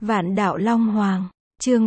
Vạn đạo Long Hoàng, chương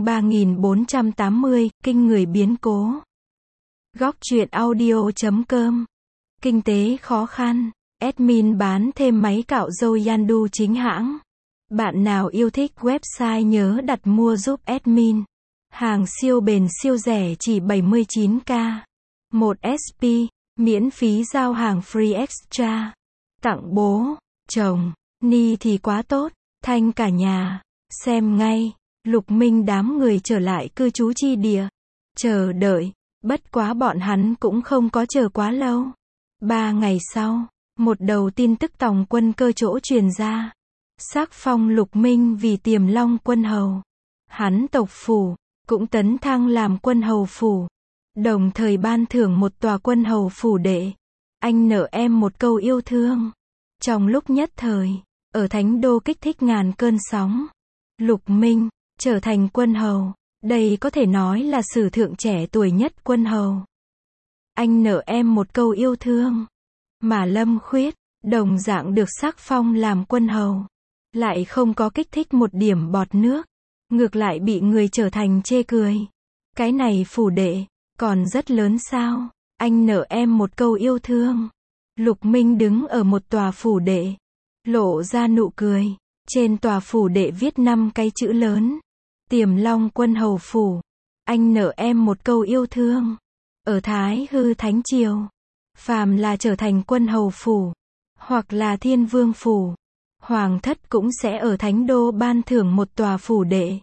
3480, kinh người biến cố. Góc truyện audio.com. Kinh tế khó khăn, admin bán thêm máy cạo râu Yandu chính hãng. Bạn nào yêu thích website nhớ đặt mua giúp admin. Hàng siêu bền siêu rẻ chỉ 79k. 1 SP, miễn phí giao hàng free extra. Tặng bố, chồng, Ni thì quá tốt, thanh cả nhà. Xem ngay, Lục Minh đám người trở lại cư trú chi địa. Chờ đợi, bất quá bọn hắn cũng không có chờ quá lâu. 3 ngày sau, một đầu tin tức tòng quân cơ chỗ truyền ra. Sắc phong Lục Minh vì Tiềm Long quân hầu. Hắn tộc phủ, cũng tấn thăng làm quân hầu phủ. Đồng thời ban thưởng một tòa quân hầu phủ đệ. Anh nợ em một câu yêu thương. Trong lúc nhất thời, ở Thánh Đô kích thích ngàn cơn sóng. Lục Minh, trở thành quân hầu. Đây có thể nói là sử thượng trẻ tuổi nhất quân hầu. Anh nợ em một câu yêu thương. Mà Lâm Khuyết, đồng dạng được sắc phong làm quân hầu. Lại không có kích thích một điểm bọt nước. Ngược lại bị người trở thành chê cười. Cái này phủ đệ, còn rất lớn sao? Anh nợ em một câu yêu thương. Lục Minh đứng ở một tòa phủ đệ. Lộ ra nụ cười. Trên tòa phủ đệ viết 5 cái chữ lớn. Tiềm Long quân hầu phủ. Anh nợ em một câu yêu thương. Ở Thái Hư Thánh Triều, phàm là trở thành quân hầu phủ, hoặc là thiên vương phủ, hoàng thất cũng sẽ ở Thánh Đô ban thưởng một tòa phủ đệ.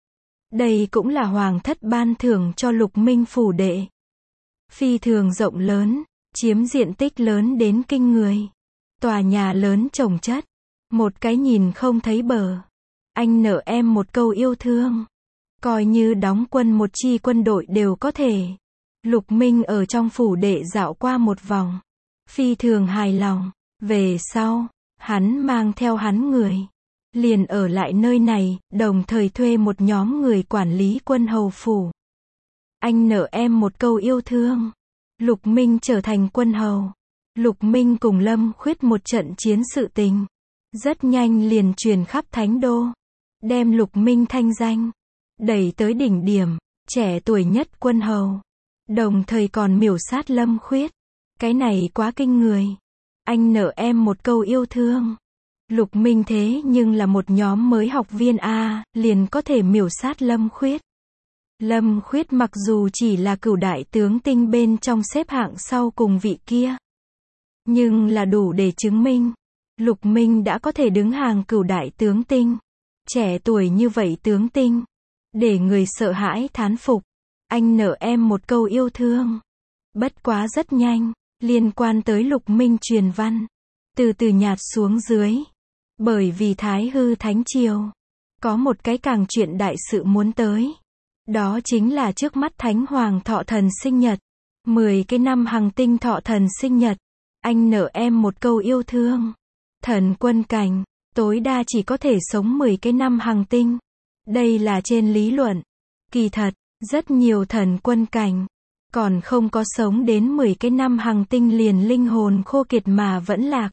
Đây cũng là hoàng thất ban thưởng cho Lục Minh phủ đệ. Phi thường rộng lớn, chiếm diện tích lớn đến kinh người. Tòa nhà lớn chồng chất, một cái nhìn không thấy bờ. Anh nợ em một câu yêu thương. Coi như đóng quân một chi quân đội đều có thể. Lục Minh ở trong phủ đệ dạo qua một vòng. Phi thường hài lòng. Về sau, hắn mang theo hắn người. Liền ở lại nơi này, đồng thời thuê một nhóm người quản lý quân hầu phủ. Anh nợ em một câu yêu thương. Lục Minh trở thành quân hầu. Lục Minh cùng Lâm Khuyết một trận chiến sự tình. Rất nhanh liền truyền khắp Thánh Đô. Đem Lục Minh thanh danh đẩy tới đỉnh điểm, trẻ tuổi nhất quân hầu. Đồng thời còn miểu sát Lâm Khuyết. Cái này quá kinh người. Anh nợ em một câu yêu thương. Lục Minh thế nhưng là một nhóm mới học viên A, liền có thể miểu sát Lâm Khuyết. Lâm Khuyết mặc dù chỉ là cửu đại tướng tinh bên trong xếp hạng sau cùng vị kia. Nhưng là đủ để chứng minh. Lục Minh đã có thể đứng hàng cửu đại tướng tinh. Trẻ tuổi như vậy tướng tinh. Để người sợ hãi thán phục. Anh nợ em một câu yêu thương. Bất quá rất nhanh, liên quan tới Lục Minh truyền văn. Từ từ nhạt xuống dưới. Bởi vì Thái Hư Thánh Triều. Có một cái càng chuyện đại sự muốn tới. Đó chính là trước mắt Thánh Hoàng thọ thần sinh nhật. 10 cái năm hằng tinh thọ thần sinh nhật. Anh nợ em một câu yêu thương. Thần quân cảnh, tối đa chỉ có thể sống 10 cái năm hằng tinh. Đây là trên lý luận. Kỳ thật, rất nhiều thần quân cảnh, còn không có sống đến 10 cái năm hằng tinh liền linh hồn khô kiệt mà vẫn lạc.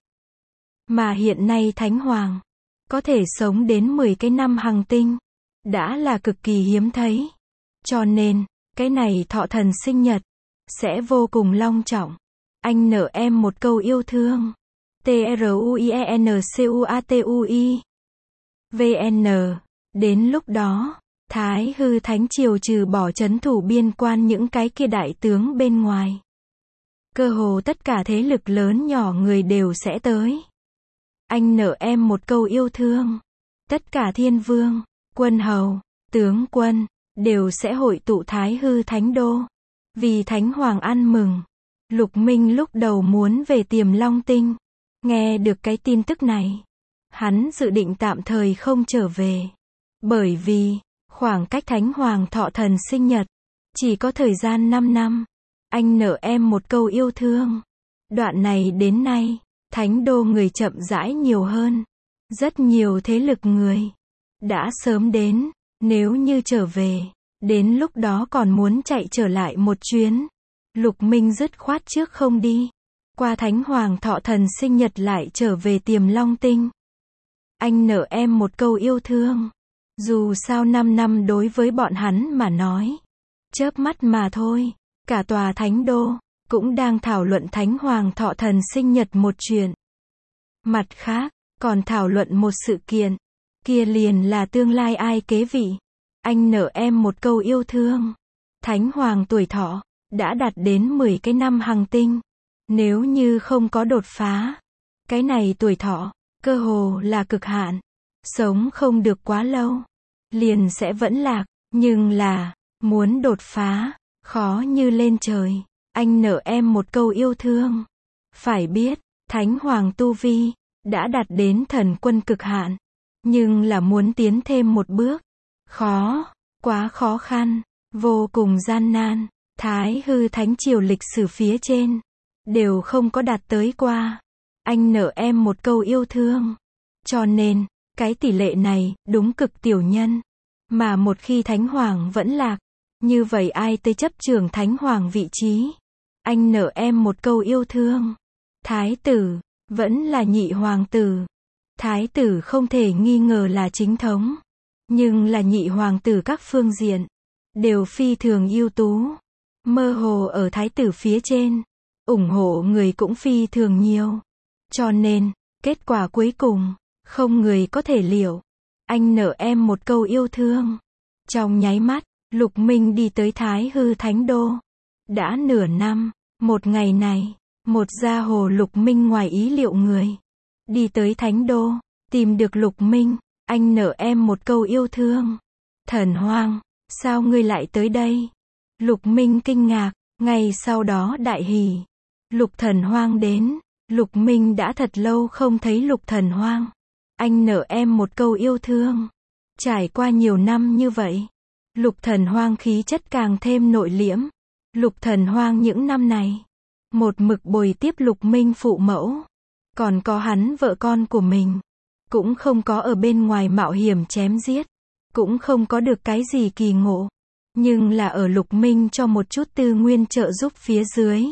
Mà hiện nay Thánh Hoàng, có thể sống đến 10 cái năm hằng tinh, đã là cực kỳ hiếm thấy. Cho nên, cái này thọ thần sinh nhật, sẽ vô cùng long trọng. Anh nợ em một câu yêu thương. TRUIENCUATUI VN. Đến lúc đó, Thái Hư Thánh Triều trừ bỏ trấn thủ biên quan những cái kia đại tướng bên ngoài. Cơ hồ tất cả thế lực lớn nhỏ người đều sẽ tới. Anh nợ em một câu yêu thương. Tất cả thiên vương, quân hầu, tướng quân, đều sẽ hội tụ Thái Hư Thánh Đô. Vì Thánh Hoàng ăn mừng. Lục Minh lúc đầu muốn về Tiềm Long Tinh. Nghe được cái tin tức này, hắn dự định tạm thời không trở về. Bởi vì, khoảng cách Thánh Hoàng thọ thần sinh nhật, chỉ có thời gian 5 năm. Anh nợ em một câu yêu thương. Đoạn này đến nay, Thánh Đô người chậm rãi nhiều hơn. Rất nhiều thế lực người đã sớm đến. Nếu như trở về, đến lúc đó còn muốn chạy trở lại một chuyến. Lục Minh dứt khoát trước không đi. Qua Thánh Hoàng thọ thần sinh nhật lại trở về Tiềm Long Tinh. Anh nợ em một câu yêu thương. Dù sao 5 năm đối với bọn hắn mà nói, chớp mắt mà thôi. Cả tòa thánh đô cũng đang thảo luận Thánh Hoàng Thọ Thần sinh nhật một chuyện. Mặt khác, còn thảo luận một sự kiện, kia liền là tương lai ai kế vị. Anh nợ em một câu yêu thương. Thánh Hoàng tuổi thọ đã đạt đến 10 cái năm hành tinh. Nếu như không có đột phá, cái này tuổi thọ cơ hồ là cực hạn, sống không được quá lâu, liền sẽ vẫn lạc. Nhưng là muốn đột phá, khó như lên trời. Anh nợ em một câu yêu thương. Phải biết, Thánh Hoàng tu vi đã đạt đến thần quân cực hạn, nhưng là muốn tiến thêm một bước, khó, quá khó khăn, vô cùng gian nan. Thái hư thánh triều lịch sử phía trên đều không có đạt tới qua. Anh nợ em một câu yêu thương. Cho nên, cái tỷ lệ này đúng cực tiểu nhân. Mà một khi Thánh Hoàng vẫn lạc, như vậy ai tới chấp trưởng Thánh Hoàng vị trí? Anh nợ em một câu yêu thương. Thái tử vẫn là nhị hoàng tử. Thái tử không thể nghi ngờ là chính thống, nhưng là nhị hoàng tử các phương diện đều phi thường ưu tú. Mơ hồ ở thái tử phía trên, ủng hộ người cũng phi thường nhiều. Cho nên, kết quả cuối cùng, không người có thể liệu. Anh nợ em một câu yêu thương. Trong nháy mắt, Lục Minh đi tới Thái hư thánh đô. Đã nửa năm, một ngày này, một gia hồ Lục Minh ngoài ý liệu người đi tới thánh đô, tìm được Lục Minh. Anh nợ em một câu yêu thương. Thần Hoang, sao ngươi lại tới đây? Lục Minh kinh ngạc, ngay sau đó đại hỉ. Lục Thần Hoang đến. Lục Minh đã thật lâu không thấy Lục Thần Hoang. Anh nợ em một câu yêu thương. Trải qua nhiều năm như vậy, Lục Thần Hoang khí chất càng thêm nội liễm. Lục Thần Hoang những năm này, một mực bồi tiếp Lục Minh phụ mẫu. Còn có hắn vợ con của mình, cũng không có ở bên ngoài mạo hiểm chém giết, cũng không có được cái gì kỳ ngộ. Nhưng là ở Lục Minh cho một chút tư nguyên trợ giúp phía dưới,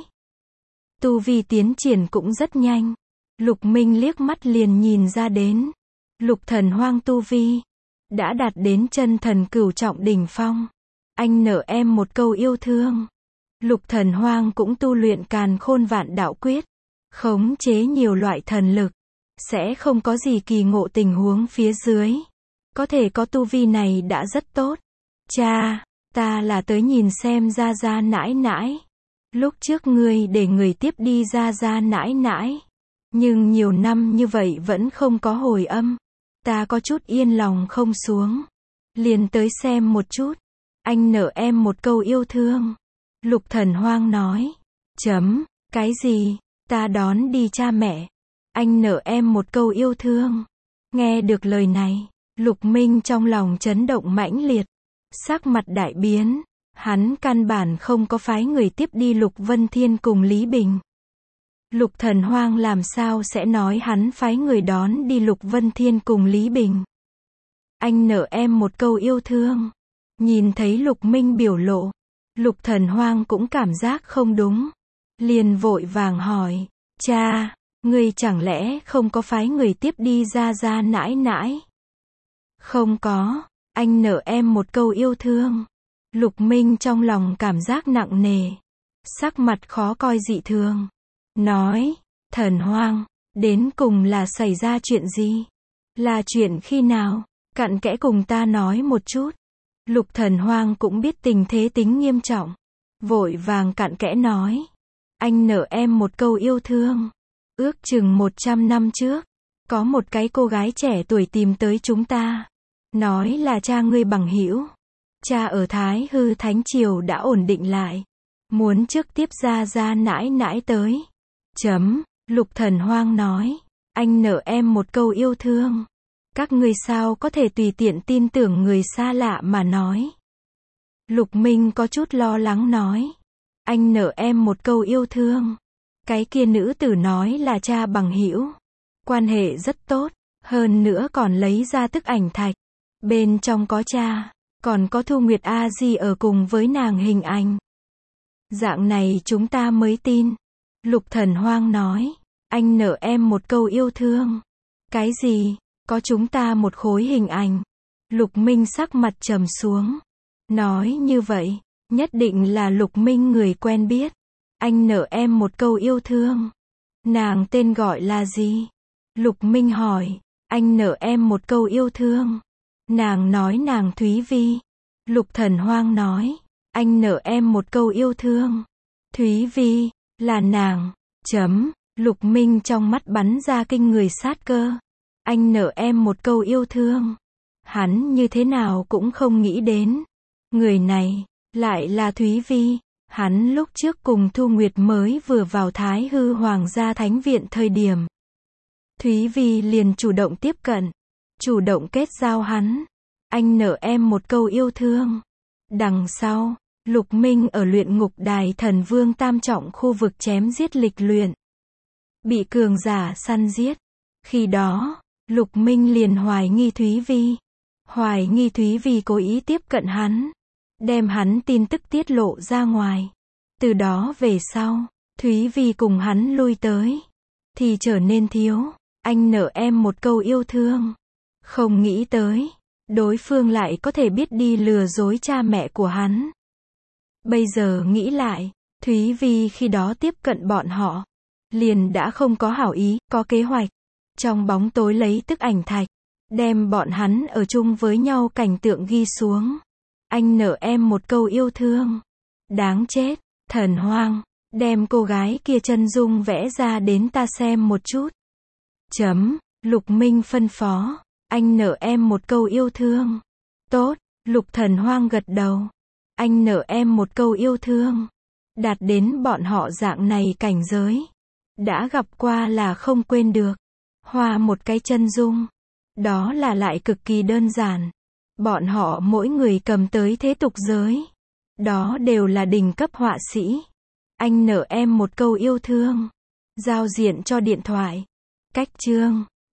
tu vi tiến triển cũng rất nhanh. Lục Minh liếc mắt liền nhìn ra đến, Lục Thần Hoang tu vi đã đạt đến chân thần cửu trọng đỉnh phong. Anh nợ em một câu yêu thương. Lục Thần Hoang cũng tu luyện Càn Khôn Vạn Đạo Quyết, khống chế nhiều loại thần lực, sẽ không có gì kỳ ngộ tình huống phía dưới, có thể có tu vi này đã rất tốt. Cha, ta là tới nhìn xem gia gia nãi nãi. Lúc trước ngươi để người tiếp đi gia gia nãi nãi, nhưng nhiều năm như vậy vẫn không có hồi âm. Ta có chút yên lòng không xuống, liền tới xem một chút. Anh nợ em một câu yêu thương. Lục Thần Hoang nói. Cái gì? Ta đón đi cha mẹ. Anh nợ em một câu yêu thương. Nghe được lời này, Lục Minh trong lòng chấn động mãnh liệt, sắc mặt đại biến. Hắn căn bản không có phái người tiếp đi Lục Vân Thiên cùng Lý Bình. Lục Thần Hoang làm sao sẽ nói hắn phái người đón đi Lục Vân Thiên cùng Lý Bình? Anh nợ em một câu yêu thương. Nhìn thấy Lục Minh biểu lộ, Lục Thần Hoang cũng cảm giác không đúng, liền vội vàng hỏi, cha, ngươi chẳng lẽ không có phái người tiếp đi gia gia nãi nãi? Không có, anh nợ em một câu yêu thương. Lục Minh trong lòng cảm giác nặng nề, sắc mặt khó coi dị thường, nói, Thần Hoang, đến cùng là xảy ra chuyện gì? Là chuyện khi nào? Cặn kẽ cùng ta nói một chút. Lục Thần Hoang cũng biết tình thế tính nghiêm trọng, vội vàng cặn kẽ nói, anh nợ em một câu yêu thương. Ước chừng 100 năm trước, có một cái cô gái trẻ tuổi tìm tới chúng ta, nói là cha ngươi bằng hữu. Cha ở Thái hư thánh triều đã ổn định lại, muốn trước tiếp gia gia nãi nãi tới. Lục Thần Hoang nói, anh nợ em một câu yêu thương. Các ngươi sao có thể tùy tiện tin tưởng người xa lạ mà nói? Lục Minh có chút lo lắng nói, anh nợ em một câu yêu thương. Cái kia nữ tử nói là cha bằng hữu, quan hệ rất tốt, hơn nữa còn lấy ra tức ảnh thạch, bên trong có cha, còn có Thu Nguyệt A Di ở cùng với nàng hình ảnh. Dạng này chúng ta mới tin. Lục Thần Hoang nói, anh nợ em một câu yêu thương. Cái gì? Có chúng ta một khối hình ảnh. Lục Minh sắc mặt trầm xuống. Nói như vậy, nhất định là Lục Minh người quen biết. Anh nợ em một câu yêu thương. Nàng tên gọi là gì? Lục Minh hỏi. Anh nợ em một câu yêu thương. Nàng nói nàng Thúy Vi. Lục Thần Hoang nói. Anh nợ em một câu yêu thương. Thúy Vi, là nàng. Lục Minh trong mắt bắn ra kinh người sát cơ. Anh nợ em một câu yêu thương. Hắn như thế nào cũng không nghĩ đến. Người này, lại là Thúy Vi. Hắn lúc trước cùng Thu Nguyệt mới vừa vào Thái Hư Hoàng gia Thánh Viện thời điểm. Thúy Vi liền chủ động tiếp cận. Chủ động kết giao hắn. Anh nợ em một câu yêu thương. Đằng sau, Lục Minh ở luyện ngục đài Thần Vương Tam Trọng khu vực chém giết lịch luyện. Bị cường giả săn giết. Khi đó, Lục Minh liền hoài nghi Thúy Vi. Hoài nghi Thúy Vi cố ý tiếp cận hắn. Đem hắn tin tức tiết lộ ra ngoài. Từ đó về sau, Thúy Vi cùng hắn lui tới. Thì trở nên thiếu. Anh nợ em một câu yêu thương. Không nghĩ tới. Đối phương lại có thể biết đi lừa dối cha mẹ của hắn. Bây giờ nghĩ lại, Thúy Vi khi đó tiếp cận bọn họ. Liền đã không có hảo ý, có kế hoạch. Trong bóng tối lấy tức ảnh thạch. Đem bọn hắn ở chung với nhau cảnh tượng ghi xuống. Anh nợ em một câu yêu thương. Đáng chết, Thần Hoang. Đem cô gái kia chân dung vẽ ra đến ta xem một chút. Lục Minh phân phó. Anh nợ em một câu yêu thương. Tốt, Lục Thần Hoang gật đầu. Anh nợ em một câu yêu thương. Đạt đến bọn họ dạng này cảnh giới. Đã gặp qua là không quên được. Hoa một cái chân dung. Đó là lại cực kỳ đơn giản. Bọn họ mỗi người cầm tới thế tục giới. Đó đều là đỉnh cấp họa sĩ. Anh nợ em một câu yêu thương. Giao diện cho điện thoại. Cách chương